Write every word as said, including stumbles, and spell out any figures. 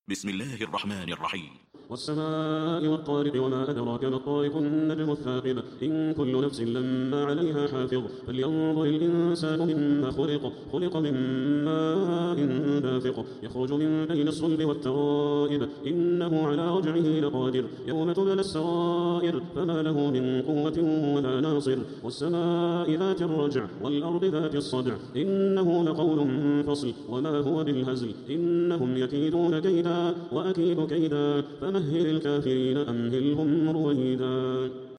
بسم الله الرحمن الرحيم. والسماء والطارق وما أدراك ما الطارق النجم الثاقب إن كل نفس لما عليها حافظ فلينظر الإنسان مما خلق خلق من ماء دافق يخرج من بين الصلب والترائب إنه على رجعه لقادر يوم تبلى السرائر فما له من قوة ولا ناصر والسماء ذات الرجع والأرض ذات الصدع إنه لقول فصل وما هو بالهزل إنهم يكيدون كيدا وأكيد كيدا فمهل الكافرين أمهلهم رويدا.